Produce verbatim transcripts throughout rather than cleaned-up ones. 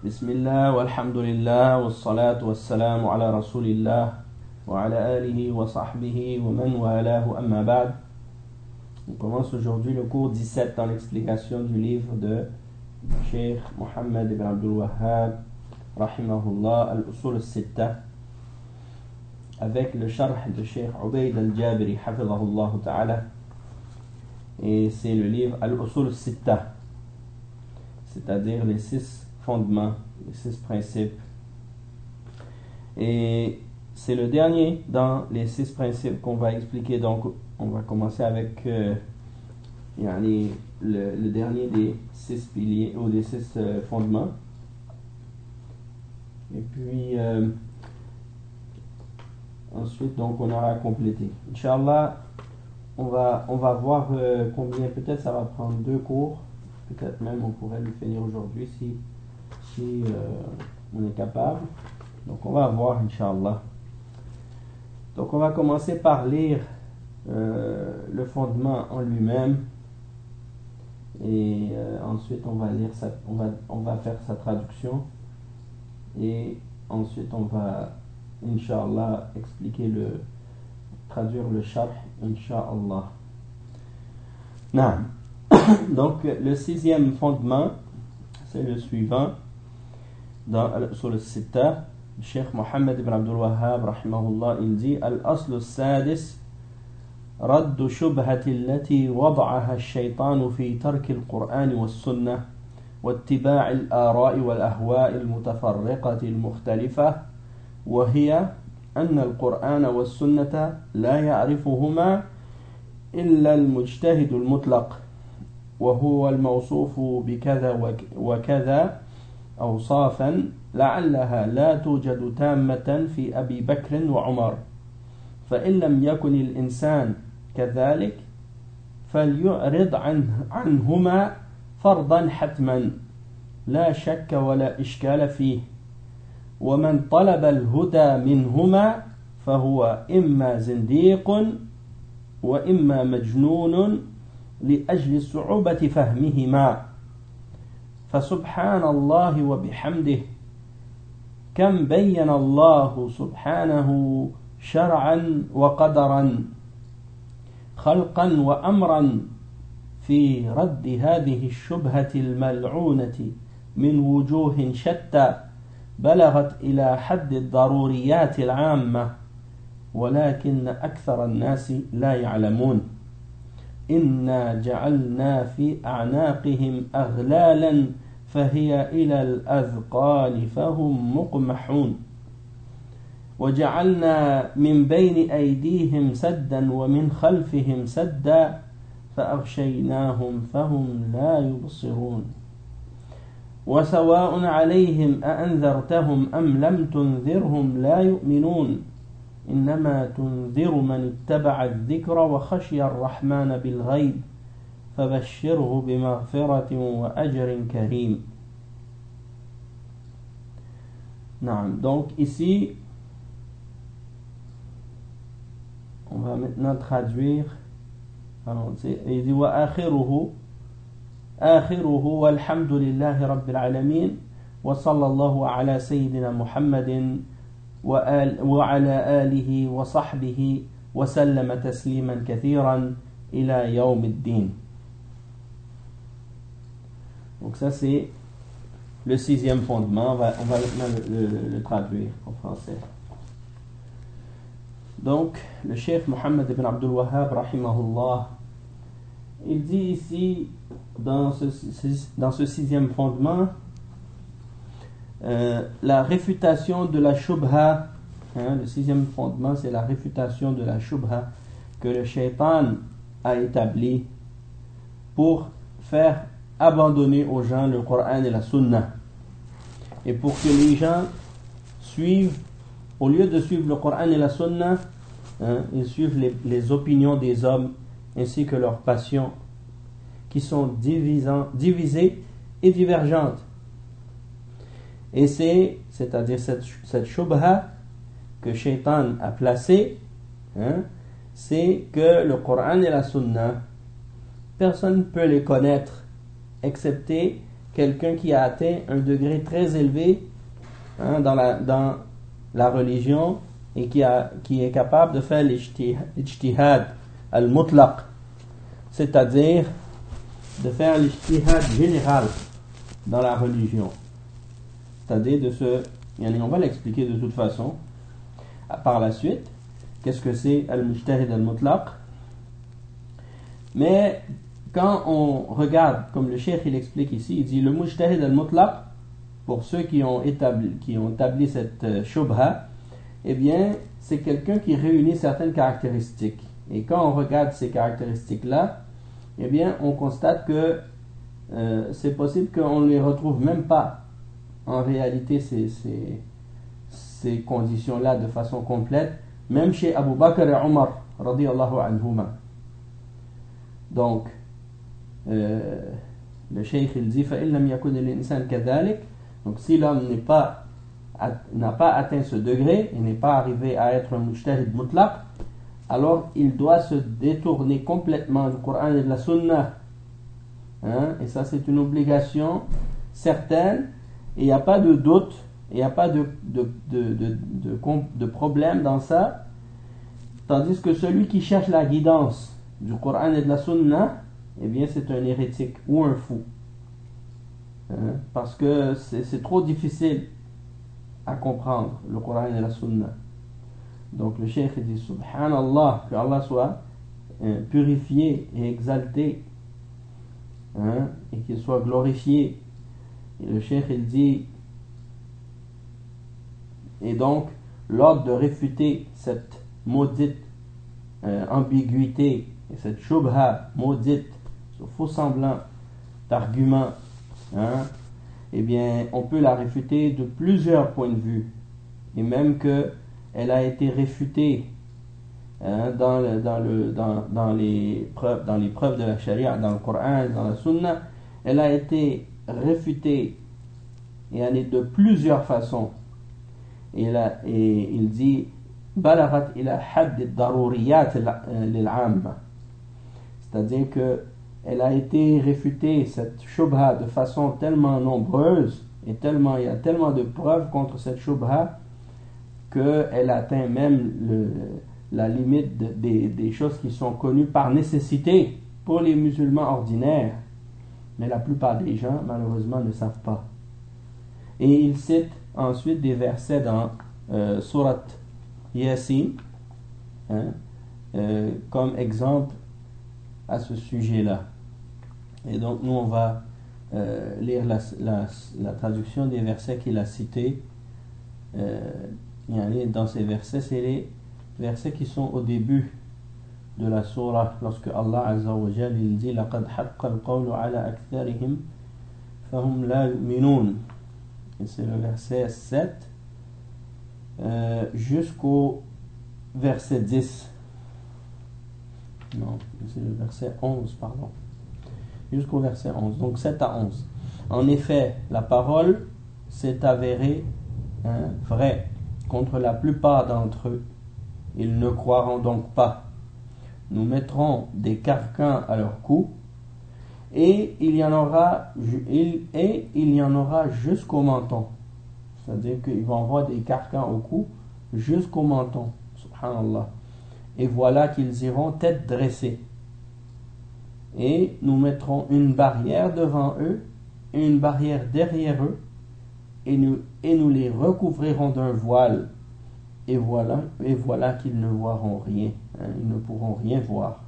بسم الله والحمد لله والصلاة والسلام على رسول الله وعلى آله وصحبه ومن والاه أما بعد. On commence aujourd'hui le cours dix-sept dans l'explication du livre de Cheikh Mohammed ibn Abdul Wahhab rahimahullah al-Usul al-Sitta avec le sharh de Cheikh Ubayd al-Jabiri hafidhahullah ta'ala, et c'est le livre al-Usul al-Sitta, c'est-à-dire les six fondements, les six principes, et c'est le dernier dans les six principes qu'on va expliquer. Donc on va commencer avec euh, yani, le, le dernier des six piliers ou des six euh, fondements, et puis euh, ensuite donc on aura complété. Inch'Allah, on va, on va voir euh, combien, peut-être ça va prendre deux cours, peut-être même on pourrait le finir aujourd'hui si, si euh, on est capable. Donc on va voir Inch'Allah. Donc on va commencer par lire euh, le fondement en lui-même, et euh, ensuite on va lire sa, on va, on va faire sa traduction, et ensuite on va Inch'Allah expliquer le, traduire le sharh Inch'Allah. Naam. Donc le sixième fondement, c'est le suivant dans, sur le Sitta. Cheikh Mohammed ibn Abdul Wahhab rahimahullah, il dit: Al-aslu sadis رد شبهة التي وضعها الشيطان في ترك القرآن والسنة واتباع الآراء والأهواء المتفرقة المختلفة، وهي أن القرآن والسنة لا يعرفهما إلا المجتهد المطلق، وهو الموصوف بكذا وكذا أوصافا لعلها لا توجد تامة في أبي بكر وعمر، فإن لم يكن الإنسان كذلك فليعرض عنه عنهما فرضا حتما لا شك ولا إشكال فيه، ومن طلب الهدى منهما فهو إما زنديق وإما مجنون لأجل صعوبة فهمهما. فسبحان الله وبحمده كم بين الله سبحانه شرعا وقدرا خلقا وأمرا في رد هذه الشبهة الملعونة من وجوه شتى بلغت إلى حد الضروريات العامة، ولكن أكثر الناس لا يعلمون. إنا جعلنا في أعناقهم أغلالا فهي إلى الأذقان فهم مقمحون، وجعلنا من بين أيديهم سدا ومن خلفهم سدا فأغشيناهم فهم لا يبصرون، وسواء عليهم أأنذرتهم أم لم تنذرهم لا يؤمنون، إنما تنذر من اتبع الذكر وخشي الرحمن بالغيب فبشره بمغفرة وأجر كريم. نعم. Donc ici on va maintenant traduire. Alors, il dit: wa akhiruhu akhiruhu walhamdulillahi rabbil alamin wa sallallahu ala sayyidina Muhammadin wa ala alihi wa sahbihi wa sallama tasliman kathiran ila yawmiddin. Donc ça c'est le sixième fondement. On va, on va maintenant le, le, le traduire en français. Donc le Cheikh Mohammed ibn Abdul Wahhab rahimahullah, il dit ici dans ce, dans ce sixième fondement euh, la réfutation de la shubha, hein, le sixième fondement c'est la réfutation de la shubha que le shaitan a établi pour faire abandonner aux gens le Coran et la Sunna, et pour que les gens suivent, au lieu de suivre le Coran et la Sunna, hein, ils suivent les, les opinions des hommes ainsi que leurs passions qui sont divisant, divisées et divergentes. Et c'est, c'est-à-dire cette, cette shubha que Shaitan a placée, hein, c'est que le Coran et la Sunna, personne ne peut les connaître excepté quelqu'un qui a atteint un degré très élevé hein, dans, la, dans la religion et qui, a, qui est capable de faire l'ijtihad al-mutlaq, c'est-à-dire de faire l'ijtihad général dans la religion. C'est-à-dire de se... On va l'expliquer de toute façon par la suite. Qu'est-ce que c'est al-mujtahid al-mutlaq? Mais quand on regarde, comme le cheikh il explique ici, il dit le mujtahid al-mutlaq, pour ceux qui ont établi, qui ont établi cette euh, shubha, eh bien, c'est quelqu'un qui réunit certaines caractéristiques. Et quand on regarde ces caractéristiques-là, eh bien, on constate que euh, c'est possible qu'on ne les retrouve même pas en réalité ces, ces, ces conditions-là de façon complète, même chez Abu Bakr et Omar, radiyallahu anhuma. Donc, euh, le cheikh il dit فَإِنْ لَمْ يَكُنِ الْإِنسَانِ كَذَلِكَ. Donc, si l'homme n'est pas, n'a pas atteint ce degré, il n'est pas arrivé à être un mujtahid mutlaq, alors il doit se détourner complètement du Coran et de la Sunna. Hein? Et ça, c'est une obligation certaine, et il n'y a pas de doute, il n'y a pas de, de, de, de, de, de problème dans ça. Tandis que celui qui cherche la guidance du Coran et de la Sunna, eh bien, c'est un hérétique ou un fou. Hein? Parce que c'est, c'est trop difficile à comprendre le Coran et la Sunna. Donc le cheikh dit Subhanallah, que Allah soit hein, purifié et exalté, hein, et qu'il soit glorifié. Et le cheikh il dit, et donc l'ordre de réfuter cette maudite euh, ambiguïté et cette shubha maudite, ce faux semblant d'argument, hein, eh bien on peut la réfuter de plusieurs points de vue, et même que elle a été réfutée hein, dans, le, dans, le, dans, dans, les preuves, dans les preuves de la charia, dans le Coran, dans la Sunna. Elle a été réfutée et elle est de plusieurs façons. Et, là, et il dit balagat ila hadd ad-daruriyat lil-'amma, c'est-à-dire que elle a été réfutée, cette shubha, de façon tellement nombreuse et tellement, il y a tellement de preuves contre cette shubha qu'elle atteint même le, la limite de, des, des choses qui sont connues par nécessité pour les musulmans ordinaires. Mais la plupart des gens, malheureusement, ne savent pas. Et il cite ensuite des versets dans euh, Surat Yasin, hein, euh, comme exemple à ce sujet-là. Et donc, nous, on va euh, lire la, la, la traduction des versets qu'il a cités. Euh, Dans ces versets, c'est les versets qui sont au début de la surah, lorsque Allah Azza wa Jal il dit لَقَدْ حَقَّ الْقَوْلُ عَلَى أَكْثَرِهِمْ فَهُمْ لَا يُؤْمِنُونَ. Et c'est le verset sept euh, jusqu'au verset dix. Non, c'est le verset onze, pardon. Jusqu'au verset onze, donc sept à onze. En effet, la parole s'est avérée hein, vraie contre la plupart d'entre eux. Ils ne croiront donc pas. Nous mettrons des carcans à leur cou, et il y en aura, et il y en aura jusqu'au menton. C'est-à-dire qu'ils vont avoir des carcans au cou jusqu'au menton. Subhanallah. Et voilà qu'ils iront tête dressée. Et nous mettrons une barrière devant eux, et une barrière derrière eux, et nous, et nous les recouvrirons d'un voile. Et voilà, et voilà qu'ils ne verront rien. Hein, ils ne pourront rien voir.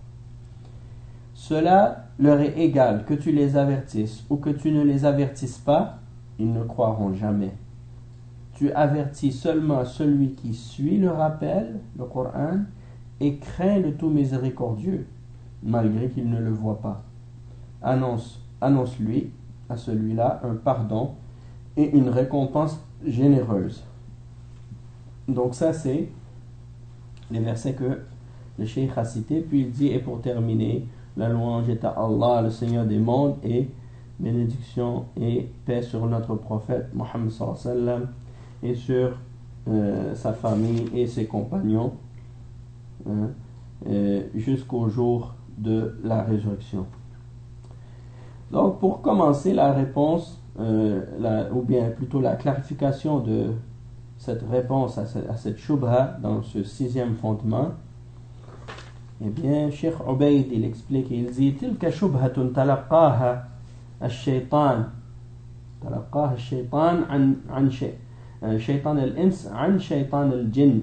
Cela leur est égal que tu les avertisses ou que tu ne les avertisses pas, ils ne croiront jamais. Tu avertis seulement celui qui suit le rappel, le Coran, et craint le tout miséricordieux, malgré qu'il ne le voit pas. Annonce, annonce-lui, à celui-là, un pardon et une récompense généreuse. Donc ça, c'est les versets que le cheikh a cités. Puis il dit, et pour terminer, la louange est à Allah, le Seigneur des mondes, et bénédiction et paix sur notre prophète Mohammed sallallahu alayhi wa sallam, et sur euh, sa famille et ses compagnons, hein, euh, jusqu'au jour de la résurrection. Donc, pour commencer la réponse, euh, la, ou bien plutôt la clarification de cette réponse à, ce, à cette shubha dans ce sixième fondement, eh bien, Cheikh Ubayd, il explique, il dit, تلك شبهة تلقاها الشيطان تلقاها الشيطان عن عن شيء شيطان الإنس عن شيطان الجن.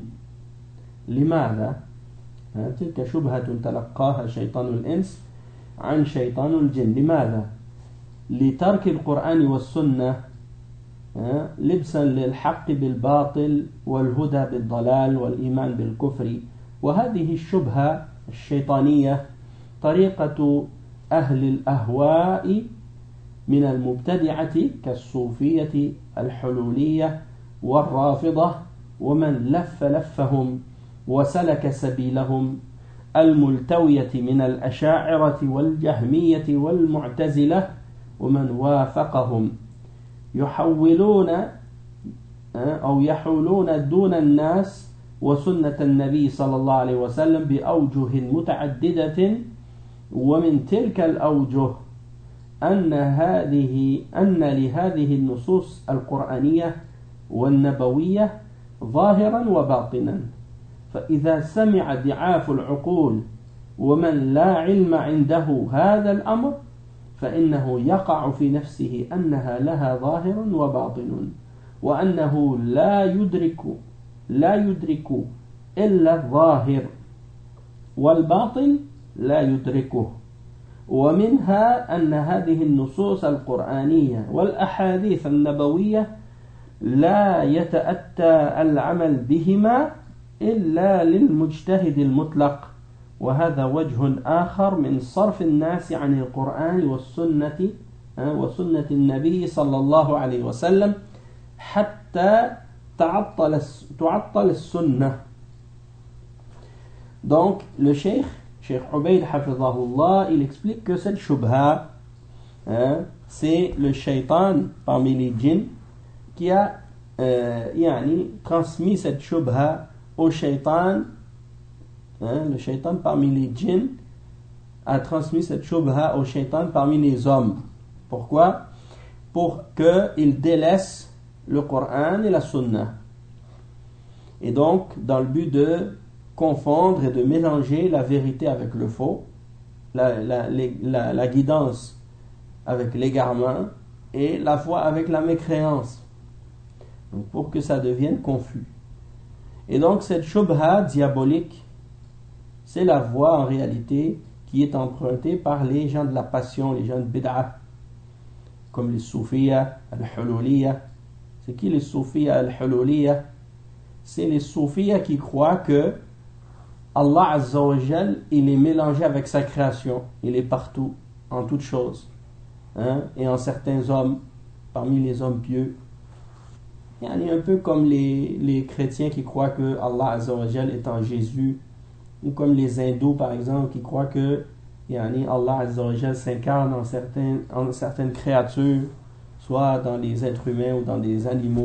لماذا؟ تلك شبهة تلقاها شيطان الإنس عن شيطان الجن. لماذا؟ لترك القرآن والسنة لبسا للحق بالباطل والهدى بالضلال والإيمان بالكفر. وهذه الشبهة الشيطانية طريقة أهل الأهواء من المبتدعة كالصوفية الحلولية والرافضة ومن لف لفهم وسلك سبيلهم الملتوية من الأشاعرة والجهمية والمعتزلة ومن وافقهم يحولون أو يحولون دون الناس وسنة النبي صلى الله عليه وسلم بأوجه متعددة. ومن تلك الأوجه أن هذه أن لهذه النصوص القرآنية والنبوية ظاهرا وباطنا. فإذا سمع ضعاف العقول ومن لا علم عنده هذا الأمر فإنه يقع في نفسه أنها لها ظاهر وباطن وأنه لا يدرك لا يدرك إلا الظاهر والباطن لا يدركه. ومنها أن هذه النصوص القرآنية والأحاديث النبوية لا يتأتى العمل بهما إلا للمجتهد المطلق. وهذا وجه آخر من صرف الناس عن القرآن والسنة وسنة النبي صلى الله عليه وسلم حتى تعطل تعطل السنة. Donc le cheikh Cheikh Ubayd hafizahullah, il explique que cette shubha, hein, c'est le shaitan parmi les djinns qui a euh, yani, transmis cette shubha au shaitan. Hein, le shaitan parmi les djinns a transmis cette shubha au shaitan parmi les hommes. Pourquoi? Pour qu'il délaisse le Coran et la Sunna. Et donc, dans le but de confondre et de mélanger la vérité avec le faux, la, la, la, la guidance avec l'égarement et la foi avec la mécréance. Donc, pour que ça devienne confus. Et donc, cette shubha diabolique, c'est la voie en réalité qui est empruntée par les gens de la passion, les gens de bid'a, comme les soufiyas, al-hululiyas. C'est qui les soufiyas al-hululiyas? C'est les soufiyas qui croient que Allah Azza wa Jal, il est mélangé avec sa création, il est partout, en toutes choses, hein? Et en certains hommes, parmi les hommes pieux. Il y a un peu comme les, les chrétiens qui croient que Allah Azza wa Jal est en Jésus, ou comme les hindous par exemple qui croient que yani, Allah Azza wa Jal s'incarne en, certains, en certaines créatures, soit dans les êtres humains ou dans des animaux,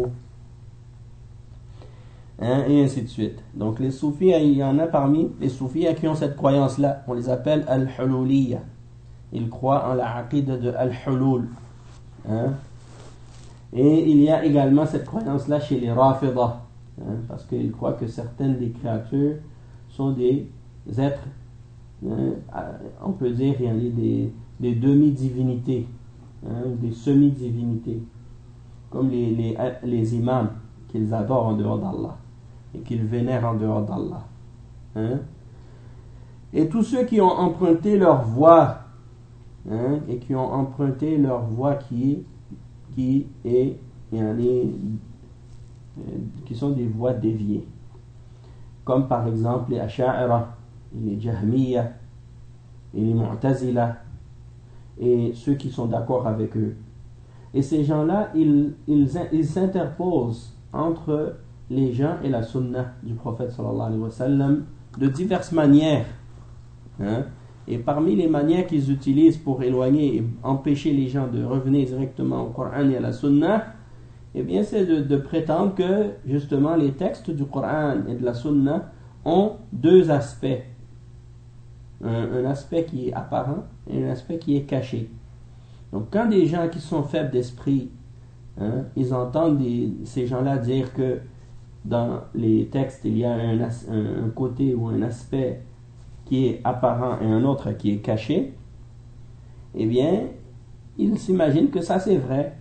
hein, et ainsi de suite. Donc les soufis, il y en a parmi les soufis qui ont cette croyance là, on les appelle al-hululiyya. Ils croient en la aqida de al-hulul, hein? Et il y a également cette croyance là chez les rafidah, hein, parce qu'ils croient que certaines des créatures sont des êtres, hein, on peut dire il y a des, des demi-divinités, hein, des semi-divinités, comme les, les, les imams qu'ils adorent en dehors d'Allah et qu'ils vénèrent en dehors d'Allah, hein. Et tous ceux qui ont emprunté leur voie, hein, et qui ont emprunté leur voie qui, qui est, yani, qui sont des voies déviées, comme par exemple les Asha'ira, les Jahmiya et les Mu'tazila, et ceux qui sont d'accord avec eux. Et ces gens-là, ils, ils, ils s'interposent entre les gens et la sunna du prophète sallallahu alayhi wa sallam de diverses manières, hein? Et parmi les manières qu'ils utilisent pour éloigner et empêcher les gens de revenir directement au Coran et à la sunna, eh bien c'est de, de prétendre que justement les textes du Coran et de la sunna ont deux aspects, un, un aspect qui est apparent et un aspect qui est caché. Donc quand des gens qui sont faibles d'esprit, hein, ils entendent des, ces gens-là dire que dans les textes, il y a un, un, un côté ou un aspect qui est apparent et un autre qui est caché, eh bien, ils s'imaginent que ça c'est vrai.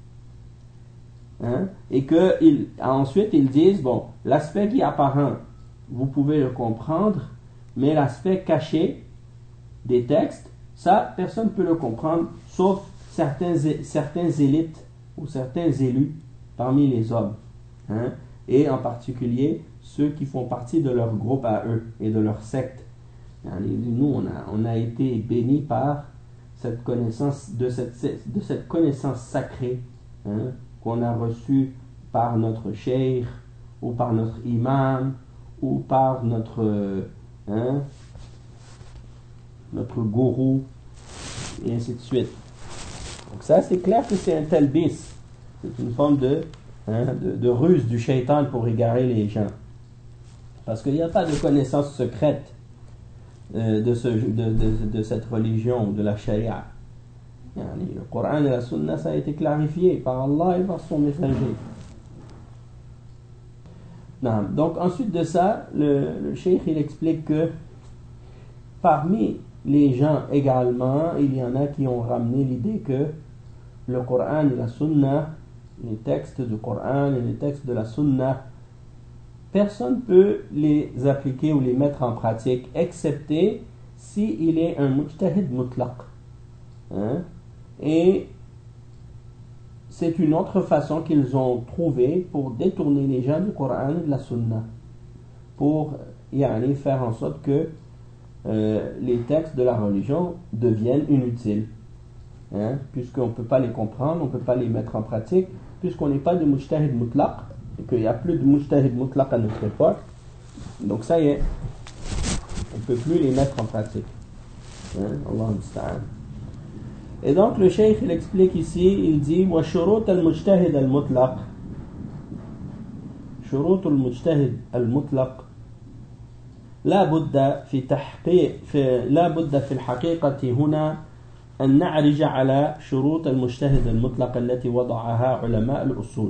Hein? Et que ils, ensuite ils disent, bon, l'aspect qui est apparent, vous pouvez le comprendre, mais l'aspect caché des textes, ça, personne ne peut le comprendre, sauf certains, certains élites ou certains élus parmi les hommes. Hein? Et en particulier, ceux qui font partie de leur groupe à eux et de leur secte. Nous, on a, on a été bénis par cette connaissance, de cette, de cette connaissance sacrée, hein, qu'on a reçue par notre cheikh, ou par notre imam, ou par notre, hein, notre gourou, et ainsi de suite. Donc ça, c'est clair que c'est un talbis. C'est une forme de, hein, de, de ruse du shaitan pour égarer les gens. Parce qu'il n'y a pas de connaissance secrète euh, de, ce, de, de, de cette religion, de la sharia. Yani, le Coran et la Sunna, ça a été clarifié par Allah et par son messager. Non. Donc ensuite de ça, le, le cheikh il explique que parmi les gens également, il y en a qui ont ramené l'idée que le Coran et la Sunna, les textes du Coran et les textes de la Sunna, personne ne peut les appliquer ou les mettre en pratique, excepté s'il est un mujtahid mutlaq. Hein? Et c'est une autre façon qu'ils ont trouvée pour détourner les gens du Coran et de la Sunna, pour yani, faire en sorte que euh, les textes de la religion deviennent inutiles. Hein? Puisqu'on ne peut pas les comprendre, on ne peut pas les mettre en pratique, puisqu'on n'est pas de mujtahid mutlaq, et qu'il n'y a plus de mujtahid mutlaq à notre époque, donc ça y est, on ne peut plus les mettre en pratique. Hein? Allah musta'an. Et donc le cheikh il explique ici, il dit wa shurut al-mujtahid al-mutlaq, shurut al-mujtahid al-mutlaq لا بد في تحقيق في لا بد في الحقيقة هنا أن نعرج على شروط المجتهد المطلق التي وضعها علماء الأصول.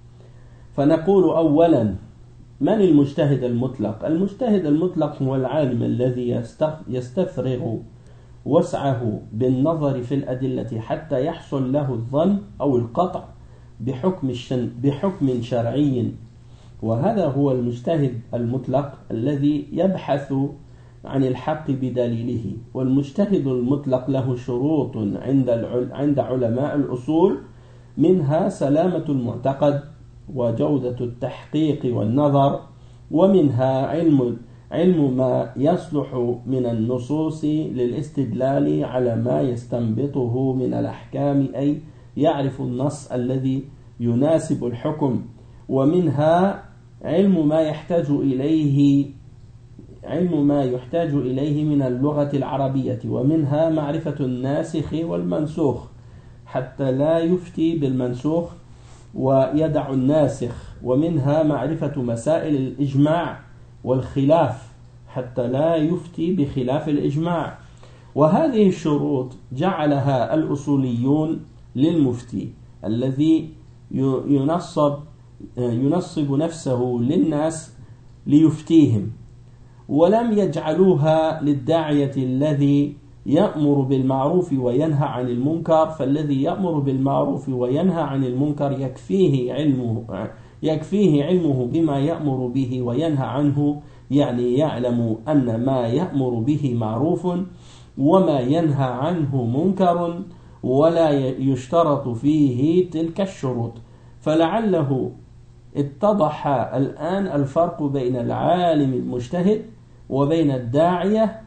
فنقول أولا من المجتهد المطلق؟ المجتهد المطلق هو العالم الذي يستفرغ وسعه بالنظر في الأدلة حتى يحصل له الظن أو القطع بحكم بحكم شرعي، وهذا هو المجتهد المطلق الذي يبحث عن الحق بدليله. والمجتهد المطلق له شروط عند عند علماء الأصول، منها سلامة المعتقد وجودة التحقيق والنظر، ومنها علم علم ما يصلح من النصوص للاستدلال على ما يستنبطه من الأحكام، أي يعرف النص الذي يناسب الحكم، ومنها علم ما يحتاج إليه علم ما يحتاج إليه من اللغة العربية، ومنها معرفة الناسخ والمنسوخ حتى لا يفتي بالمنسوخ ويدع الناسخ، ومنها معرفة مسائل الإجماع والخلاف حتى لا يفتي بخلاف الإجماع. وهذه الشروط جعلها الأصوليون للمفتي الذي ينصب ينصب نفسه للناس ليفتيهم، ولم يجعلوها للداعية الذي يأمر بالمعروف وينهى عن المنكر، فالذي يأمر بالمعروف وينهى عن المنكر يكفيه علمه يكفيه علمه بما يأمر به وينهى عنه، يعني يعلم أن ما يأمر به معروف وما ينهى عنه منكر، ولا يشترط فيه تلك الشروط. فلعله اتضح الآن الفرق بين العالم المجتهد وبين الداعية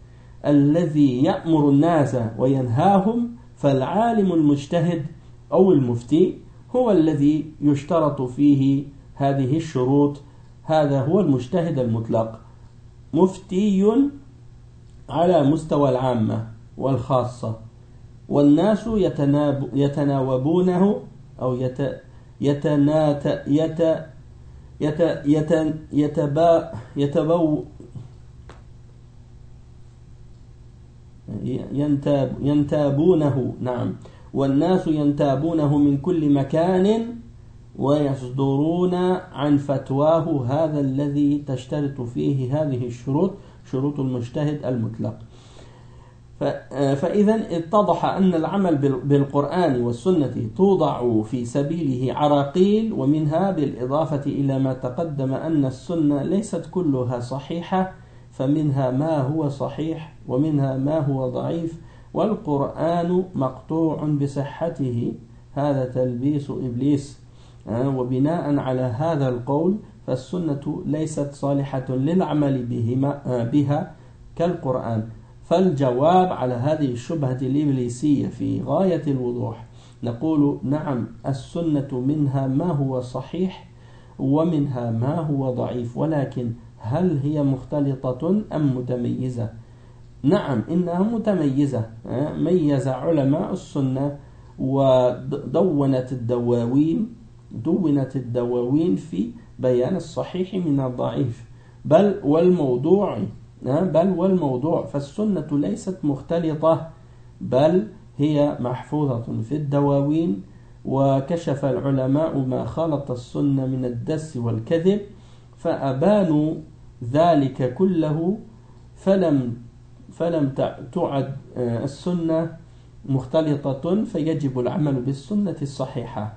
الذي يأمر الناس وينهاهم. فالعالم المجتهد أو المفتي هو الذي يشترط فيه هذه الشروط، هذا هو المجتهد المطلق، مفتي على مستوى العامة والخاصة، والناس يتناب يتناوبونه أو يت يتنات يت يت يت يتبا يتبو ينتاب ينتابونه نعم والناس ينتابونه من كل مكان ويصدرون عن فتواه هذا الذي تشترط فيه هذه الشروط شروط المجتهد المطلق. فإذا اتضح أن العمل بالقرآن والسنة توضع في سبيله عراقيل، ومنها بالإضافة إلى ما تقدم أن السنة ليست كلها صحيحة، فمنها ما هو صحيح ومنها ما هو ضعيف، والقرآن مقطوع بصحته، هذا تلبيس إبليس. وبناء على هذا القول فالسنة ليست صالحة للعمل بها كالقرآن. فالجواب على هذه الشبهة الإبليسية في غاية الوضوح. نقول نعم، السنة منها ما هو صحيح ومنها ما هو ضعيف، ولكن هل هي مختلطة أم متميزة؟ نعم، إنها متميزة. ميز علماء السنة ودونت الدواوين دونت الدواوين في بيان الصحيح من الضعيف، بل والموضوع بل والموضوع فالسنة ليست مختلطة، بل هي محفوظة في الدواوين. وكشف العلماء ما خلط السنة من الدس والكذب، فأبانوا ذلك كله، فلم فلم تعد السنة مختلطة، فيجب العمل بالسنة الصحيحة.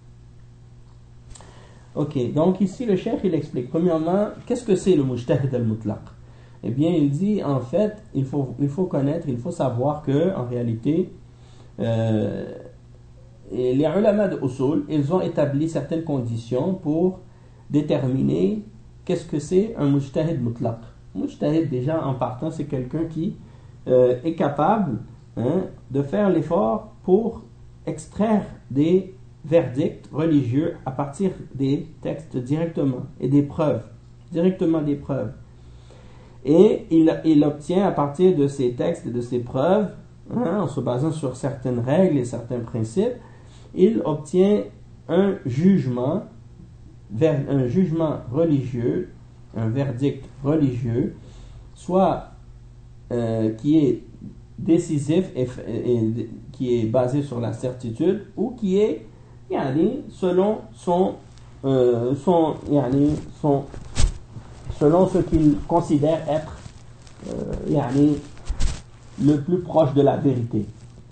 Ok, donc ici le cheikh il explique premièrement qu'est-ce que c'est le mujtahid al-mutlaq. Eh bien, il dit en fait, il faut, il faut connaître, il faut savoir que en réalité, euh, les ulama de usul, ils ont établi certaines conditions pour déterminer qu'est-ce que c'est un mujtahid mutlaq. Mujtahid, déjà en partant, c'est quelqu'un qui euh, est capable hein, de faire l'effort pour extraire des verdicts religieux à partir des textes directement et des preuves, directement des preuves. Et il, il obtient à partir de ces textes et de ces preuves, hein, en se basant sur certaines règles et certains principes, il obtient un jugement, un jugement religieux, un verdict religieux, soit euh, qui est décisif et, et, et qui est basé sur la certitude, ou qui est yani, selon son, euh, son, yani, son selon ce qu'il considère être euh, yani, le plus proche de la vérité.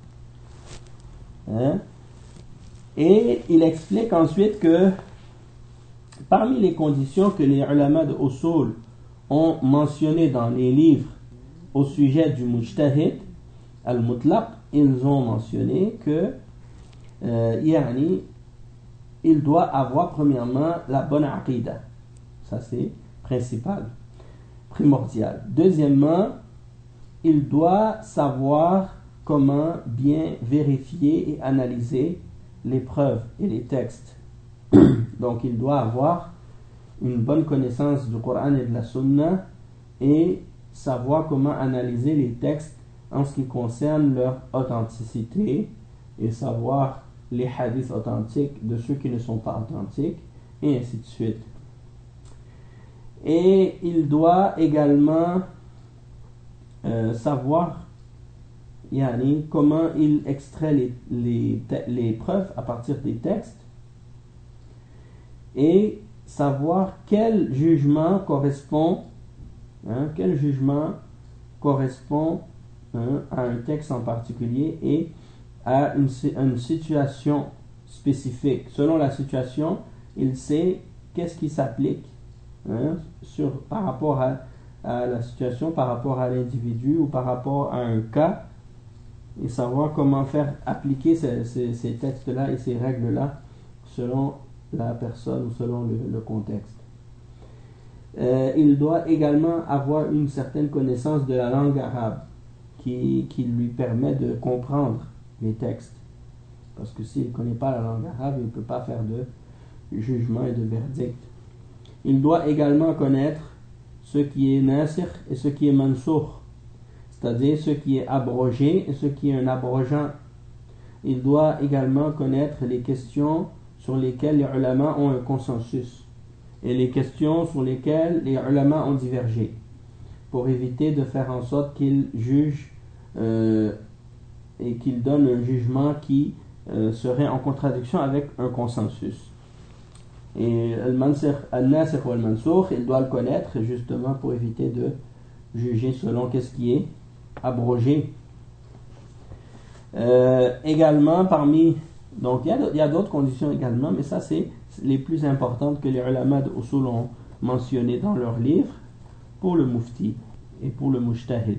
Hein? Et il explique ensuite que parmi les conditions que les ulama de usul ont mentionnées dans les livres au sujet du mujtahid al-mutlaq, ils ont mentionné que euh, yani, il doit avoir premièrement la bonne aqida. Ça c'est principal, primordial. Deuxièmement, il doit savoir comment bien vérifier et analyser les preuves et les textes. Donc il doit avoir une bonne connaissance du Coran et de la Sunna et savoir comment analyser les textes en ce qui concerne leur authenticité et savoir les hadiths authentiques de ceux qui ne sont pas authentiques et ainsi de suite. Et il doit également euh, savoir yani, comment il extrait les, les, les preuves à partir des textes et savoir quel jugement correspond hein, quel jugement correspond hein, à un texte en particulier et à une, une situation spécifique. Selon la situation, il sait qu'est-ce qui s'applique hein, sur, par rapport à, à la situation, par rapport à l'individu ou par rapport à un cas, et savoir comment faire appliquer ces, ces, ces textes-là et ces règles-là selon la personne ou selon le, le contexte. Euh, il doit également avoir une certaine connaissance de la langue arabe qui, qui lui permet de comprendre les textes. Parce que s'il ne connaît pas la langue arabe, il ne peut pas faire de jugement et de verdict. Il doit également connaître ce qui est nasikh et ce qui est mansoukh, c'est-à-dire ce qui est abrogé et ce qui est un abrogeant. Il doit également connaître les questions sur lesquelles les ulama ont un consensus et les questions sur lesquelles les ulama ont divergé, pour éviter de faire en sorte qu'ils jugent euh, et qu'il donne un jugement qui euh, serait en contradiction avec un consensus. Et al-nasikh ou al-mansoukh, il doit le connaître justement pour éviter de juger selon qu'est-ce qui est abrogé. Euh, également, parmi, donc il y a, a d'autres conditions également, mais ça c'est les plus importantes que les ulama de usul ont mentionnées dans leurs livres pour le mufti et pour le mujtahid.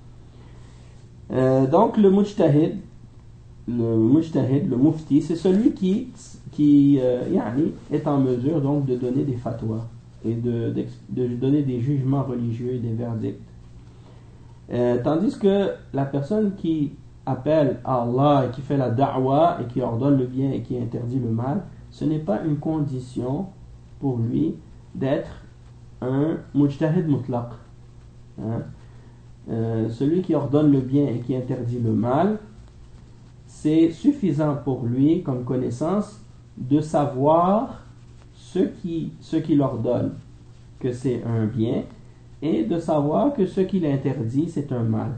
Euh, donc le mujtahid, le mujtahid, le mufti, c'est celui qui, qui euh, yani, est en mesure donc de donner des fatwas et de, de, de donner des jugements religieux et des verdicts. Euh, tandis que la personne qui appelle à Allah et qui fait la da'wa et qui ordonne le bien et qui interdit le mal, ce n'est pas une condition pour lui d'être un mujtahid mutlaq. Hein? Euh, celui qui ordonne le bien et qui interdit le mal, c'est suffisant pour lui comme connaissance de savoir ce qui, ce qu'il ordonne que c'est un bien et de savoir que ce qu'il interdit c'est un mal.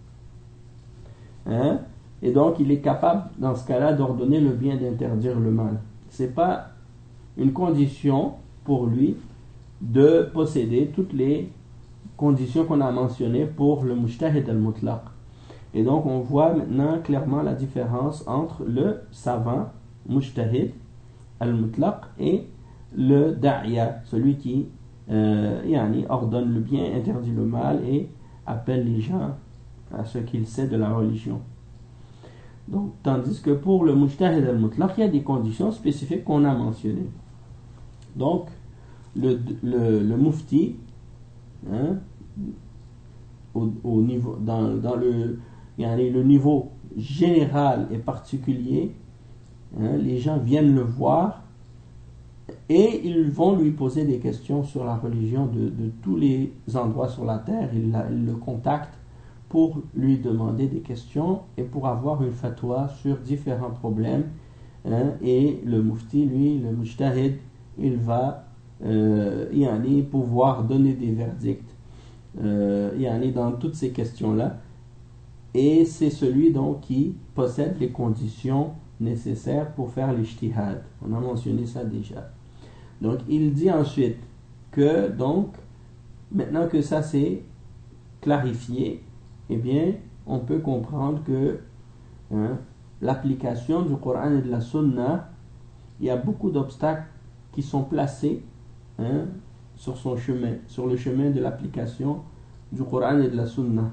Hein? Et donc il est capable dans ce cas-là d'ordonner le bien, d'interdire le mal. C'est pas une condition pour lui de posséder toutes les conditions qu'on a mentionnées pour le mujtahid al-mutlaq. Et donc on voit maintenant clairement la différence entre le savant mujtahid al-mutlaq et le da'ya, celui qui euh, yani, ordonne le bien, interdit le mal et appelle les gens à ce qu'il sait de la religion. Donc, tandis que pour le mujtahid al-mutlaq, il y a des conditions spécifiques qu'on a mentionnées. Donc, le, le, le mufti, hein, au, au niveau, dans, dans le, yani, le niveau général et particulier, hein, les gens viennent le voir et ils vont lui poser des questions sur la religion de, de tous les endroits sur la terre. Ils, la, ils le contactent pour lui demander des questions et pour avoir une fatwa sur différents problèmes. Hein, et le mufti, lui, le mujtahid, il va euh, y aller pouvoir donner des verdicts euh, y aller dans toutes ces questions-là. Et c'est celui donc qui possède les conditions nécessaires pour faire l'ijtihad. On a mentionné ça déjà. Donc il dit ensuite que donc maintenant que ça c'est clarifié, eh bien, on peut comprendre que hein, l'application du Coran et de la Sunna, il y a beaucoup d'obstacles qui sont placés hein, sur son chemin, sur le chemin de l'application du Coran et de la Sunna.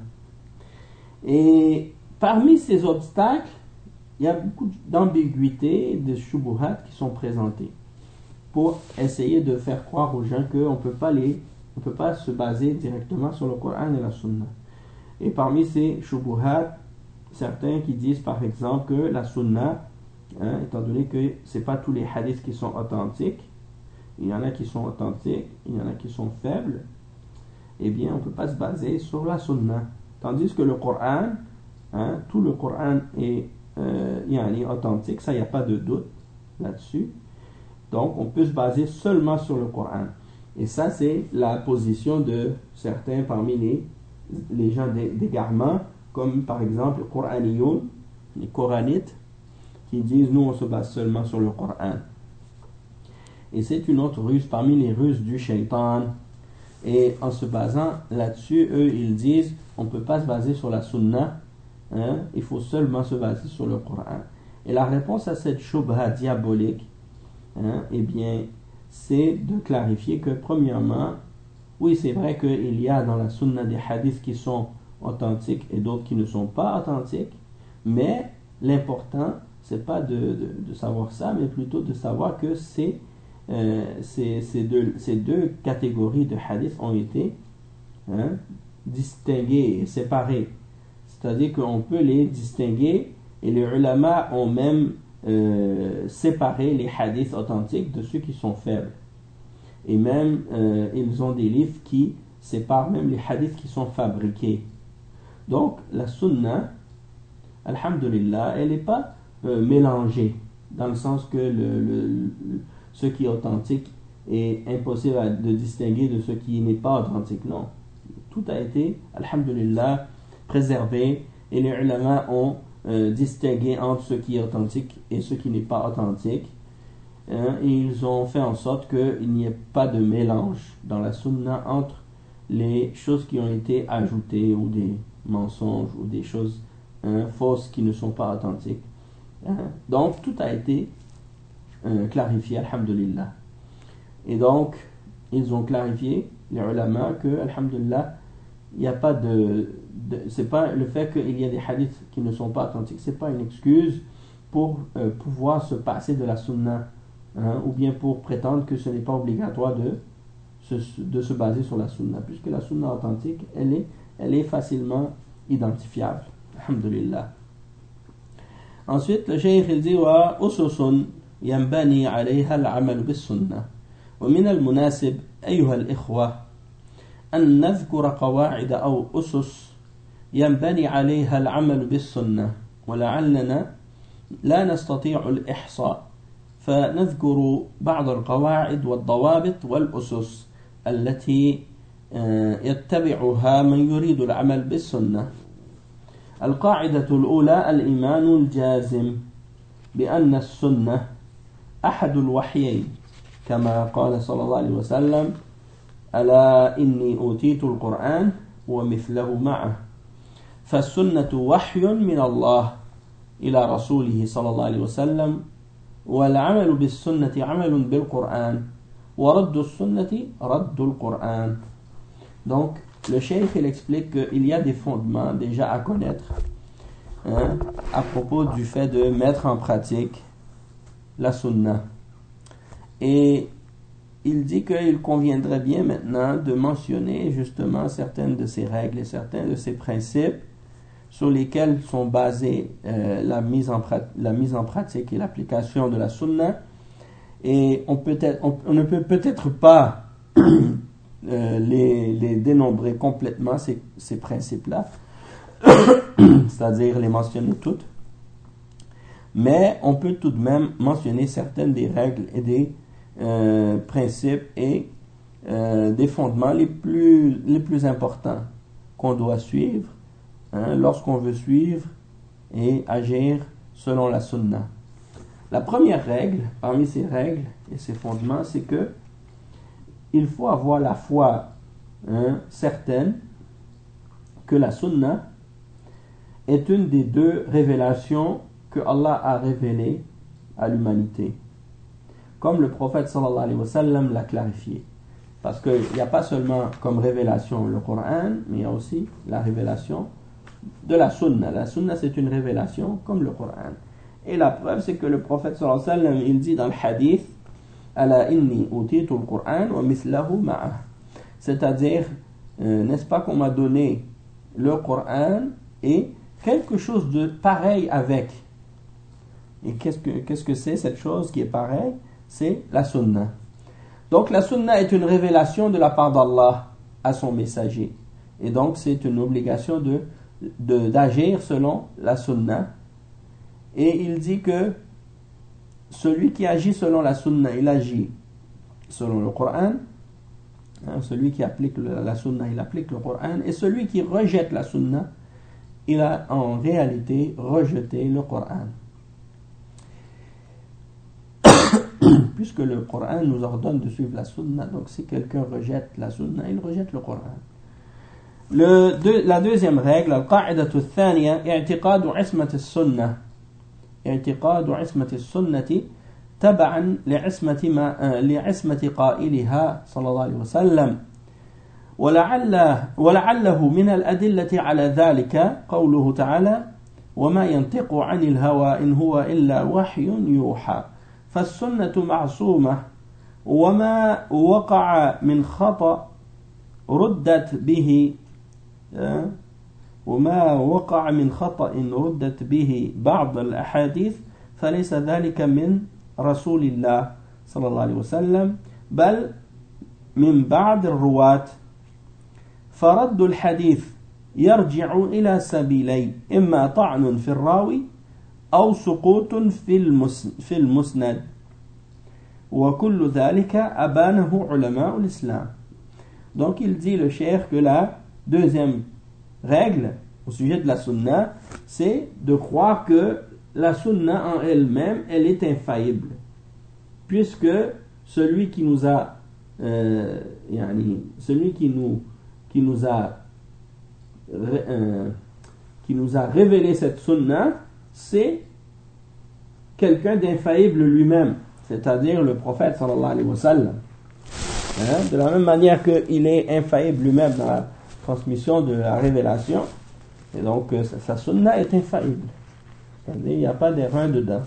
Et parmi ces obstacles, il y a beaucoup d'ambiguïtés, de shubuhat qui sont présentées pour essayer de faire croire aux gens qu'on ne peut pas les, on peut pas se baser directement sur le Coran et la Sunna. Et parmi ces shubuhat, certains qui disent par exemple que la sunna, hein, étant donné que ce n'est pas tous les hadiths qui sont authentiques, il y en a qui sont authentiques, il y en a qui sont faibles, eh bien on ne peut pas se baser sur la sunna. Tandis que le Coran, hein, tout le Coran est, euh, est authentique, ça il n'y a pas de doute là-dessus. Donc on peut se baser seulement sur le Coran. Et ça c'est la position de certains parmi les les gens d'égarement, comme par exemple les Coraniyoun, les Coranites, qui disent nous on se base seulement sur le Coran. Et c'est une autre ruse parmi les ruses du shaitan. Et en se basant là-dessus, eux ils disent on ne peut pas se baser sur la sunna, hein, il faut seulement se baser sur le Coran. Et la réponse à cette shubha diabolique, hein, eh bien, c'est de clarifier que premièrement, oui, c'est vrai qu'il y a dans la sunna des hadiths qui sont authentiques et d'autres qui ne sont pas authentiques, mais l'important, c'est pas de, de, de savoir ça, mais plutôt de savoir que ces, euh, ces, ces, deux, ces deux catégories de hadiths ont été hein, distinguées et séparées. C'est-à-dire qu'on peut les distinguer et les ulama ont même euh, séparé les hadiths authentiques de ceux qui sont faibles. Et même, euh, ils ont des livres qui séparent même les hadiths qui sont fabriqués. Donc, la sunna, alhamdulillah, elle n'est pas euh, mélangée, dans le sens que le, le, le, ce qui est authentique est impossible à, de distinguer de ce qui n'est pas authentique. Non. Tout a été, alhamdulillah, préservé, et les ulama ont euh, distinguer entre ce qui est authentique et ce qui n'est pas authentique. Hein, et ils ont fait en sorte qu'il n'y ait pas de mélange dans la sunna entre les choses qui ont été ajoutées ou des mensonges ou des choses hein, fausses qui ne sont pas authentiques. Hein. Donc tout a été euh, clarifié, alhamdulillah. Et donc ils ont clarifié, les ulama, que alhamdulillah, il n'y a pas de, de c'est pas le fait qu'il y a des hadiths qui ne sont pas authentiques, c'est pas une excuse pour euh, pouvoir se passer de la sunna, hein, ou bien pour prétendre que ce n'est pas obligatoire de se, de se baser sur la sunna, puisque la sunna authentique, elle est, elle est facilement identifiable, alhamdulillah. Ensuite, le cheikh il dit wa ususun yanbani alayha al-amal bis-sunnah. ومن المناسب أيها الإخوة أن نذكر قواعد أو أسس ينبني عليها العمل بالسنة، ولعلنا لا نستطيع الإحصاء، فنذكر بعض القواعد والضوابط والأسس التي يتبعها من يريد العمل بالسنة. القاعدة الأولى الإيمان الجازم بأن السنة أحد الوحيين، كما قال صلى الله عليه وسلم ألا إني أوتيت القرآن ومثله معه. فالسنة وحي من الله إلى رسوله صلى الله عليه وسلم، والعمل بالسنة عمل بالقرآن، ورد السنة رد القرآن. Donc le cheikh il explique qu'il y a des fondements déjà à connaître hein, à propos du fait de mettre en pratique la sunna. Et il dit qu'il conviendrait bien maintenant de mentionner justement certaines de ces règles et certains de ces principes sur lesquels sont basées euh, la, mise en pra- la mise en pratique et l'application de la sunna. Et on, peut être, on, on ne peut peut-être pas euh, les, les dénombrer complètement, ces, ces principes-là, c'est-à-dire les mentionner toutes, mais on peut tout de même mentionner certaines des règles et des Euh, principes et euh, des fondements les plus, les plus importants qu'on doit suivre hein, lorsqu'on veut suivre et agir selon la sunna. La première règle, parmi ces règles et ces fondements, c'est que il faut avoir la foi hein, certaine que la sunna est une des deux révélations que Allah a révélées à l'humanité, comme le prophète sallallahu alayhi wa sallam l'a clarifié. Parce qu'il n'y a pas seulement comme révélation le Coran, mais il y a aussi la révélation de la sunna. La sunna c'est une révélation comme le Coran. Et la preuve c'est que le prophète sallallahu alayhi wa sallam il dit dans le hadith Ala inni utitu al-Qur'an wa mithlahu ma'ah. C'est-à-dire, euh, n'est-ce pas qu'on m'a donné le Coran et quelque chose de pareil avec. Et qu'est-ce que, qu'est-ce que c'est cette chose qui est pareille? C'est la sunna. Donc la sunna est une révélation de la part d'Allah à son messager. Et donc c'est une obligation de, de, d'agir selon la sunna. Et il dit que celui qui agit selon la sunna, il agit selon le Coran. Hein, celui qui applique le, la sunna, il applique le Coran. Et celui qui rejette la sunna, il a en réalité rejeté le Coran. Puisque le Coran nous ordonne de suivre la sunna, donc si quelqu'un rejette la sunna, il rejette le Coran. Le, deux, la deuxième règle, القاعدة الثانية اعتقاد عصمة السنة اعتقاد عصمة السنة تبعا لعصمة ما لعصمة قائلها صلى الله عليه وسلم، ولعل ولعله من الأدلة على ذلك قوله تعالى وما ينطق عن الهوى إن هو إلا وحي يوحى. فالسنة معصومة، وما وقع من خطأ ردت به وما وقع من خطأ ردت به بعض الأحاديث فليس ذلك من رسول الله صلى الله عليه وسلم بل من بعض الرواة. فرد الحديث يرجع إلى سبيلين، إما طعن في الراوي أو سقوط في المسند، وكل ذلك أبانه علماء الإسلام. Donc il dit le cheikh que la deuxième règle au sujet de la sunna, c'est de croire que la sunna en elle-même, elle est infaillible. Puisque celui qui nous a, euh, yani, celui qui nous, qui nous a, euh, qui nous a révélé cette sunna, c'est quelqu'un d'infaillible lui-même, c'est-à-dire le prophète sallallahu alayhi wa sallam. Hein? De la même manière qu'il est infaillible lui-même dans la transmission de la révélation, et donc euh, sa sunna est infaillible. C'est-à-dire il n'y a pas d'erreur dedans.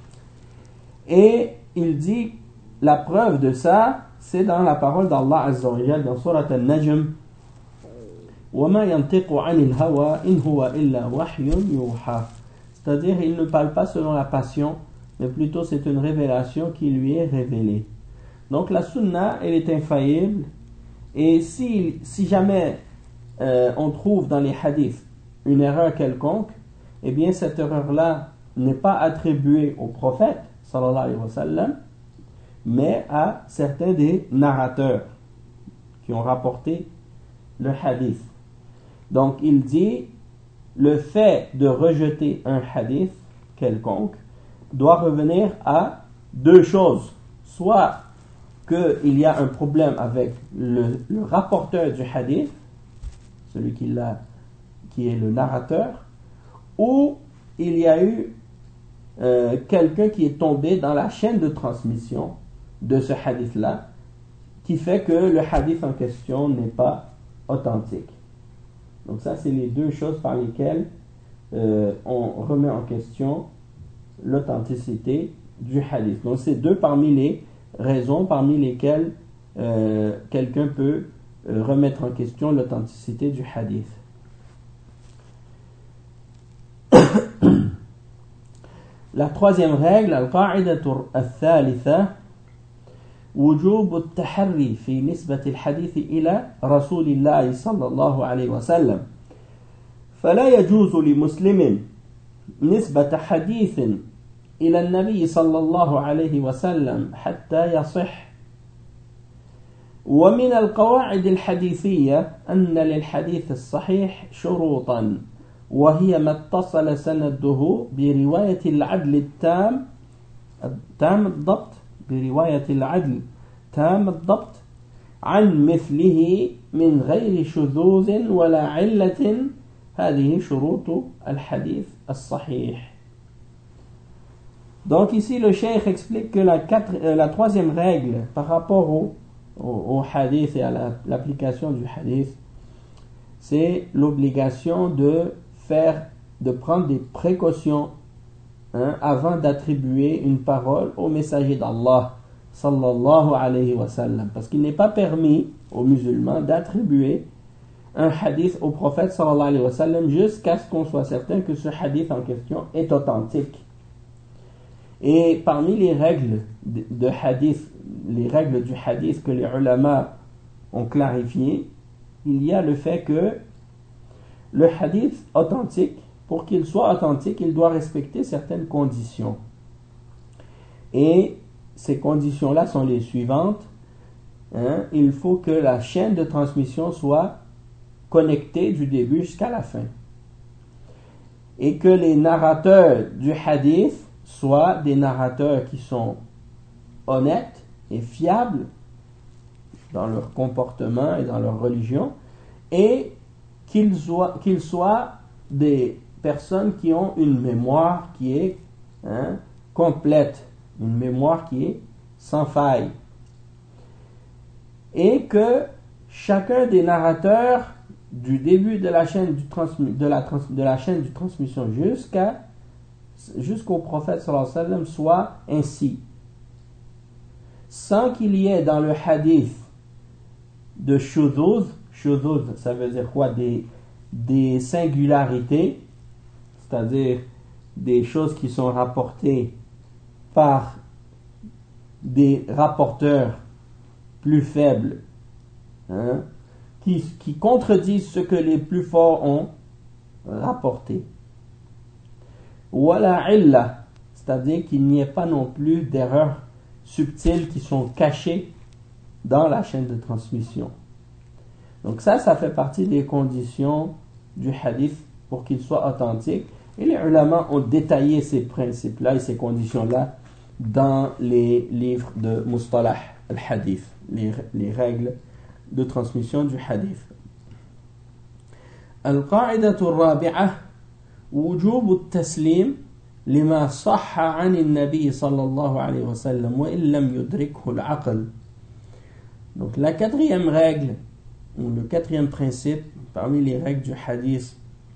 Et il dit, la preuve de ça, c'est dans la parole d'Allah Azza wa Jalla dans Surat Al-Najm. وَمَا يَنْتِقُ عَنِ الْهَوَى إِنْ هُوَ إِلَّا وَحْيٌ يُوحَى. C'est-à-dire, il ne parle pas selon la passion, mais plutôt c'est une révélation qui lui est révélée. Donc la sunna, elle est infaillible, et si, si jamais euh, on trouve dans les hadiths une erreur quelconque, eh bien cette erreur-là n'est pas attribuée au prophète, sallallahu alayhi wa sallam, mais à certains des narrateurs qui ont rapporté le hadith. Donc il dit, le fait de rejeter un hadith quelconque doit revenir à deux choses. Soit qu'il y a un problème avec le, le rapporteur du hadith, celui qui, l'a, qui est le narrateur, ou il y a eu euh, quelqu'un qui est tombé dans la chaîne de transmission de ce hadith-là, qui fait que le hadith en question n'est pas authentique. Donc ça, c'est les deux choses par lesquelles euh, on remet en question l'authenticité du hadith. Donc c'est deux parmi les raisons parmi lesquelles euh, quelqu'un peut euh, remettre en question l'authenticité du hadith. La troisième règle, al-qa'idatu al-thalitha, وجوب التحري في نسبة الحديث إلى رسول الله صلى الله عليه وسلم فلا يجوز لمسلم نسبة حديث إلى النبي صلى الله عليه وسلم حتى يصح. ومن القواعد الحديثية أن للحديث الصحيح شروطا وهي ما اتصل سنده برواية العدل التام تام الضبط برواية العدل تام الضبط عن مثله من غير شذوذ ولا علة. هذه شروط الحديث الصحيح. Donc ici le cheikh explique que la, quatre, euh, la troisième règle par rapport au, au, au hadith et à la, l'application du hadith, c'est l'obligation de faire, de prendre des précautions hein, avant d'attribuer une parole au messager d'Allah sallallahu alayhi wa sallam, parce qu'il n'est pas permis aux musulmans d'attribuer un hadith au prophète sallallahu alayhi wa sallam jusqu'à ce qu'on soit certain que ce hadith en question est authentique. Et parmi les règles de hadith, les règles du hadith que les ulama ont clarifiées, il y a le fait que le hadith authentique, pour qu'il soit authentique, il doit respecter certaines conditions. Et ces conditions-là sont les suivantes. Hein, il faut que la chaîne de transmission soit connectée du début jusqu'à la fin. Et que les narrateurs du hadith soient des narrateurs qui sont honnêtes et fiables dans leur comportement et dans leur religion, et qu'ils soient, qu'ils soient des personnes qui ont une mémoire qui est hein, complète, une mémoire qui est sans faille. Et que chacun des narrateurs du début de la chaîne, du transmi- de la trans- de la chaîne de transmission jusqu'à jusqu'au prophète sallallahu alayhi wa sallam soit ainsi, sans qu'il y ait dans le hadith de shuduz. Shuduz, ça veut dire quoi? Des, des singularités, c'est-à-dire des choses qui sont rapportées par des rapporteurs plus faibles, hein, qui, qui contredisent ce que les plus forts ont rapporté. Wala illa, c'est-à-dire qu'il n'y ait pas non plus d'erreurs subtiles qui sont cachées dans la chaîne de transmission. Donc ça, ça fait partie des conditions du hadith pour qu'il soit authentique. Et les ulama ont détaillé ces principes-là et ces conditions-là dans les livres de Mustalah al-Hadith, les, les règles de transmission du hadith. القاعدة الرابعة وجوب التسليم لما صح عن النبي صلى الله عليه وسلم وإن لم يدركه العقل. Donc la quatrième règle, ou le quatrième principe parmi les règles du hadith,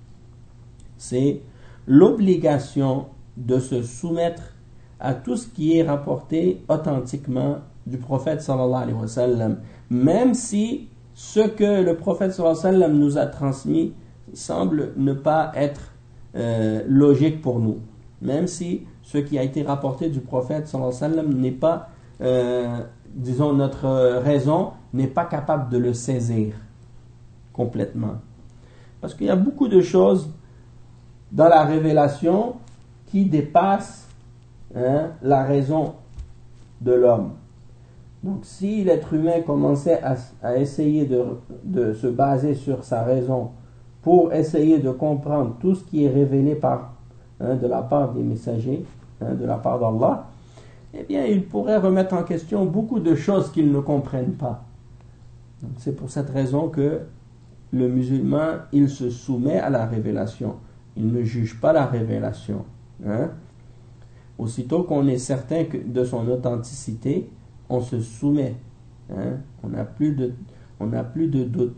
c'est l'obligation de se soumettre à tout ce qui est rapporté authentiquement du prophète sallallahu alayhi wa sallam, même si ce que le prophète sallallahu alayhi wa sallam nous a transmis semble ne pas être euh, logique pour nous, même si ce qui a été rapporté du prophète sallallahu alayhi wa sallam n'est pas, euh, disons, notre raison n'est pas capable de le saisir complètement. Parce qu'il y a beaucoup de choses dans la révélation qui dépassent hein, la raison de l'homme. Donc si l'être humain commençait à, à essayer de, de se baser sur sa raison pour essayer de comprendre tout ce qui est révélé par, hein, de la part des messagers, hein, de la part d'Allah, eh bien il pourrait remettre en question beaucoup de choses qu'ils ne comprennent pas. Donc, c'est pour cette raison que le musulman, il se soumet à la révélation. Il ne juge pas la révélation. Hein? Aussitôt qu'on est certain que de son authenticité, on se soumet. Hein? On n'a plus de, on n'a plus de doute.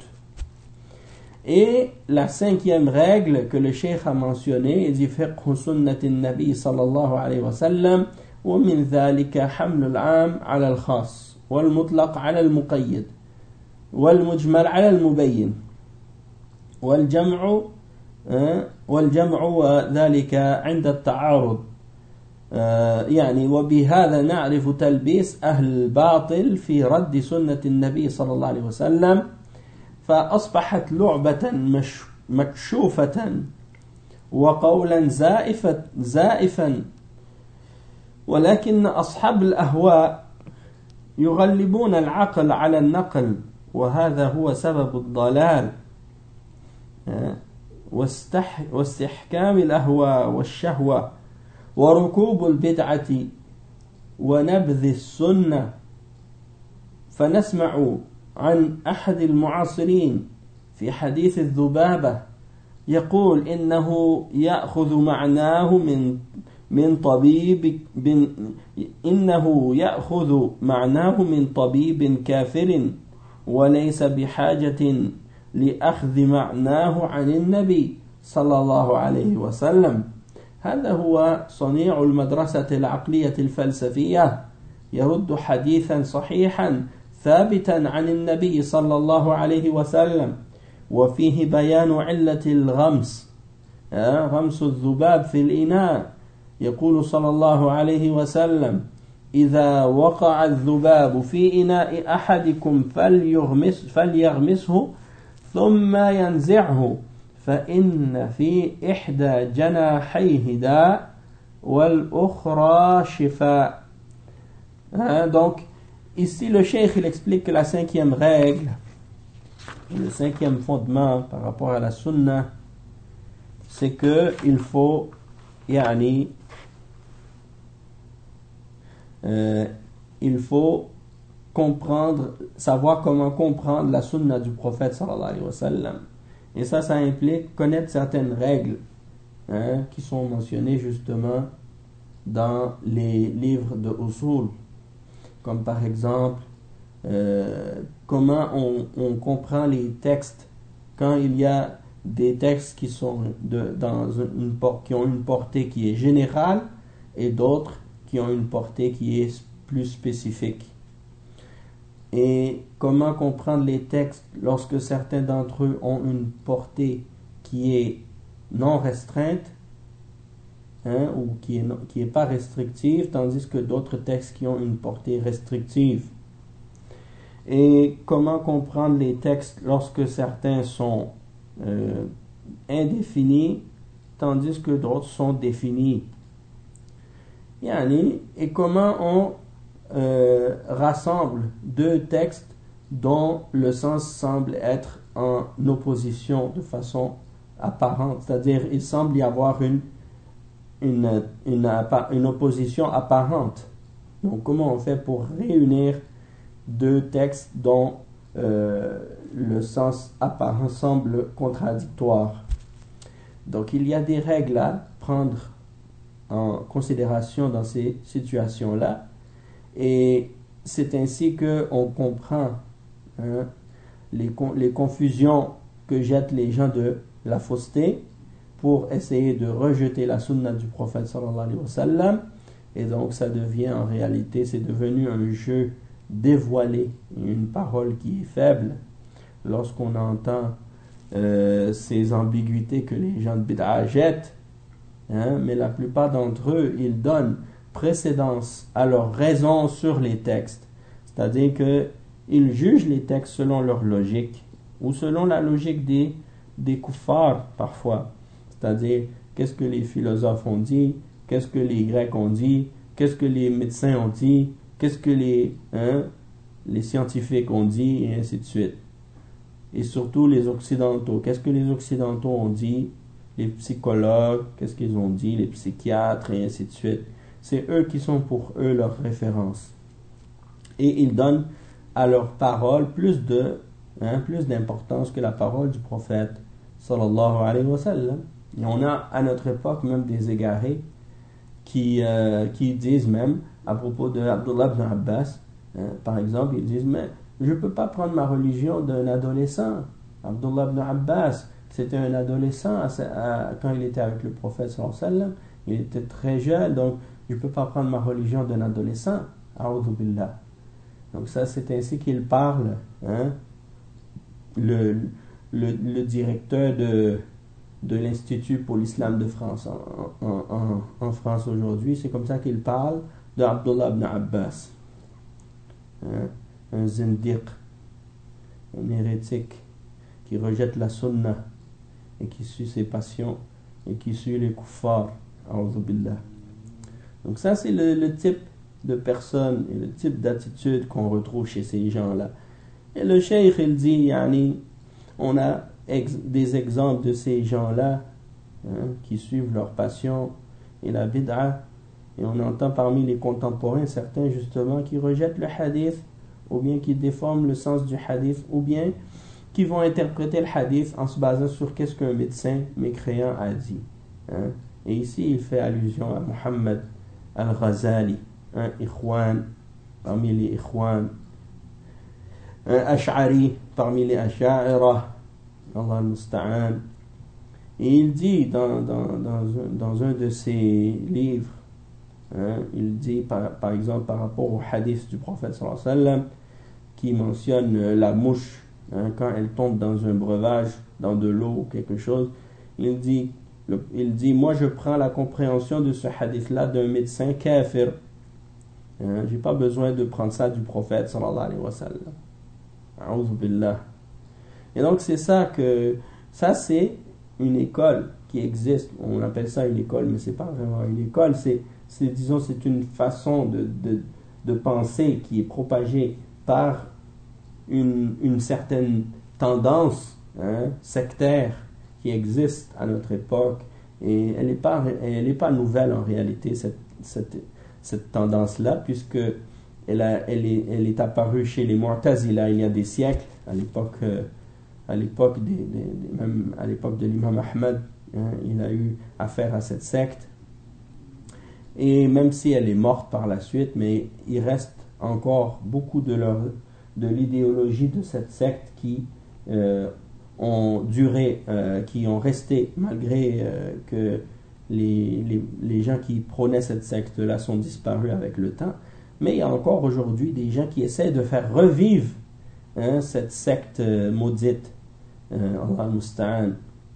Et la cinquième règle que le cheikh a mentionnée, il dit fiqh sunnati nabi sallallahu alayhi wa sallam wa min dhalika haml al-'am 'ala al-khass wal mutlaq 'ala al-muqayyad wal mujmal 'ala al-mubayyin wal jam'u والجمع وذلك عند التعارض يعني وبهذا نعرف تلبيس أهل الباطل في رد سنة النبي صلى الله عليه وسلم فأصبحت لعبة مكشوفة وقولا زائفة زائفا ولكن أصحاب الأهواء يغلبون العقل على النقل وهذا هو سبب الضلال واستحكام الأهواء والشهوة وركوب البدعة ونبذ السنة. فنسمع عن أحد المعاصرين في حديث الذبابة يقول إنه يأخذ معناه من من طبيب بن إنه يأخذ معناه من طبيب كافر وليس بحاجة لأخذ معناه عن النبي صلى الله عليه وسلم. هذا هو صنيع المدرسة العقلية الفلسفية يرد حديثا صحيحا ثابتا عن النبي صلى الله عليه وسلم وفيه بيان علة الغمس غمس الذباب في الإناء. يقول صلى الله عليه وسلم إذا وقع الذباب في إناء أحدكم فليغمس فليغمسه ثم ينزعه فإن في إحدى جناحيه داء والأخرى شفاء. Hein, donc ici le cheikh il explique que la cinquième règle, le cinquième fondement par rapport à la sunna, c'est que il faut yani, euh, il faut comprendre, savoir comment comprendre la sunna du prophète sallallahu alayhi wa sallam. Et ça, ça implique connaître certaines règles hein, qui sont mentionnées justement dans les livres de usul, comme par exemple euh, comment on, on comprend les textes quand il y a des textes qui sont de, dans une, qui ont une portée qui est générale et d'autres qui ont une portée qui est plus spécifique. Et comment comprendre les textes lorsque certains d'entre eux ont une portée qui est non restreinte hein, ou qui est, qui est pas restrictive, tandis que d'autres textes qui ont une portée restrictive. Et comment comprendre les textes lorsque certains sont euh, indéfinis, tandis que d'autres sont définis. Yani, et comment on Euh, rassemble deux textes dont le sens semble être en opposition de façon apparente, c'est-à-dire il semble y avoir une, une, une, une opposition apparente. Donc comment on fait pour réunir deux textes dont euh, le sens apparent semble contradictoire? Donc il y a des règles à prendre en considération dans ces situations-là, et c'est ainsi qu'on comprend hein, les, les confusions que jettent les gens de la fausseté pour essayer de rejeter la sunna du prophète sallallahu alayhi wa sallam, et donc ça devient en réalité, c'est devenu un jeu dévoilé, une parole qui est faible lorsqu'on entend euh, ces ambiguïtés que les gens de bid'a jettent. Hein, mais la plupart d'entre eux, ils donnent précédence à leurs raisons sur les textes. C'est-à-dire qu'ils jugent les textes selon leur logique, ou selon la logique des, des kuffars parfois. C'est-à-dire, qu'est-ce que les philosophes ont dit, qu'est-ce que les Grecs ont dit, qu'est-ce que les médecins ont dit, qu'est-ce que les, hein, les scientifiques ont dit, et ainsi de suite. Et surtout les Occidentaux. Qu'est-ce que les Occidentaux ont dit? Les psychologues, qu'est-ce qu'ils ont dit, les psychiatres, et ainsi de suite. C'est eux qui sont pour eux leurs références. Et ils donnent à leurs paroles plus de, hein, plus d'importance que la parole du prophète, sallallahu alayhi wa sallam. Et on a à notre époque même des égarés qui, euh, qui disent même, à propos de Abdullah ibn Abbas, hein, par exemple, ils disent, mais je ne peux pas prendre ma religion d'un adolescent. Abdullah ibn Abbas, c'était un adolescent à, à, quand il était avec le prophète sallallahu alayhi wa sallam. Il était très jeune, donc je ne peux pas prendre ma religion d'un adolescent. A'udhu billah. Donc ça, c'est ainsi qu'il parle. Hein? Le, le, le directeur de, de l'Institut pour l'Islam de France en, en, en, en France aujourd'hui, c'est comme ça qu'il parle de Abdullah ibn Abbas. Hein? Un zindiq, un hérétique qui rejette la sunna et qui suit ses passions et qui suit les kuffars. A'udhu billah. Donc ça, c'est le, le type de personne et le type d'attitude qu'on retrouve chez ces gens-là. Et le cheikh, il dit, yani, on a ex- des exemples de ces gens-là hein, qui suivent leur passion et la bid'a, et on entend parmi les contemporains certains justement qui rejettent le hadith, ou bien qui déforment le sens du hadith, ou bien qui vont interpréter le hadith en se basant sur qu'est-ce qu'un médecin mécréant a dit. Hein. Et ici, il fait allusion à Muhammad al-Ghazali, un ikhwan parmi les ikhwan, un ash'ari parmi les ash'a'ira, Allah al-Musta'an. Et il dit dans, dans, dans, un, dans un de ses livres, hein, il dit par, par exemple par rapport au hadith du prophète sallallahu alayhi wa sallam qui mentionne la mouche hein, quand elle tombe dans un breuvage, dans de l'eau ou quelque chose, il dit Le, il dit, moi je prends la compréhension de ce hadith-là d'un médecin kafir. Hein, j'ai pas besoin de prendre ça du prophète sallallahu alayhi wa sallam. A'udhu billah. Et donc c'est ça que, ça c'est une école qui existe. On appelle ça une école, mais c'est pas vraiment une école. C'est, c'est disons, c'est une façon de, de, de penser qui est propagée par une, une certaine tendance hein, sectaire qui existe à notre époque, et elle n'est pas, elle n'est pas nouvelle en réalité, cette, cette, cette tendance-là, puisque elle, a, elle, est, elle est apparue chez les Mu'tazila il y a des siècles, à l'époque, euh, à l'époque, des, des, des, même à l'époque de l'imam Ahmad, hein, il a eu affaire à cette secte, et même si elle est morte par la suite, mais il reste encore beaucoup de, leur, de l'idéologie de cette secte qui euh, ont duré, euh, qui ont resté malgré euh, que les, les, les gens qui prônaient cette secte-là sont disparus avec le temps. Mais il y a encore aujourd'hui des gens qui essaient de faire revivre hein, cette secte euh, maudite, euh, Allah al-Musta'an,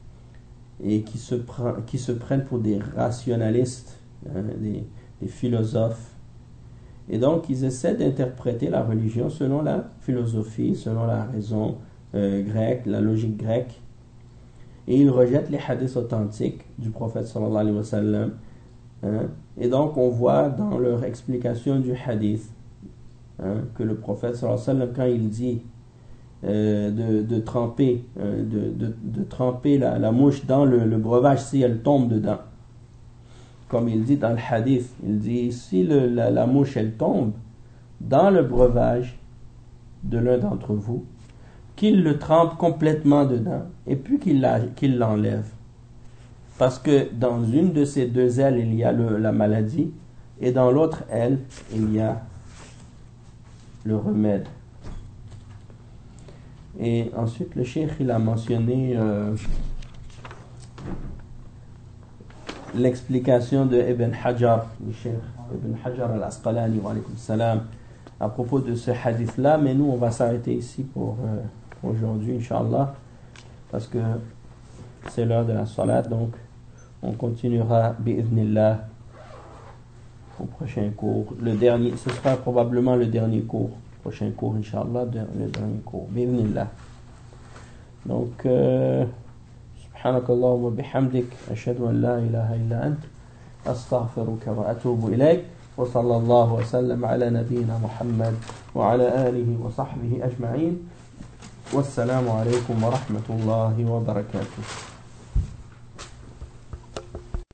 et qui se, prend, qui se prennent pour des rationalistes, hein, des, des philosophes. Et donc ils essaient d'interpréter la religion selon la philosophie, selon la raison Euh, grec, la logique grecque, et ils rejettent les hadiths authentiques du prophète sallallahu alayhi wa sallam hein? Et donc on voit dans leur explication du hadith hein, que le prophète sallallahu alayhi wa sallam, quand il dit euh, de, de tremper, euh, de, de, de tremper la, la mouche dans le, le breuvage si elle tombe dedans. Comme il dit dans le hadith, il dit si le, la, la mouche elle tombe dans le breuvage de l'un d'entre vous, qu'il le trempe complètement dedans et puis qu'il, la, qu'il l'enlève. Parce que dans une de ces deux ailes, il y a le, la maladie et dans l'autre aile, il y a le remède. Et ensuite, le cheikh, il a mentionné euh, l'explication de Ibn Hajar, le cheikh Ibn Hajar al-Asqalani, wa alaykum salam, à propos de ce hadith-là, mais nous, on va s'arrêter ici pour euh, aujourd'hui, Inch'Allah, parce que c'est l'heure de la salat, donc on continuera, bi'idhnillah, au prochain cours. Le dernier, ce sera probablement le dernier cours, prochain cours, Inch'Allah, le dernier cours, bi'idhnillah. Donc, euh, سبحانك اللهم وبحمدك أشهد أن لا إله إلا أنت أستغفرك وأتوب إليك وصلى الله وسلم على نبينا محمد وعلى آله وصحبه أجمعين والسلام عليكم ورحمة الله وبركاته.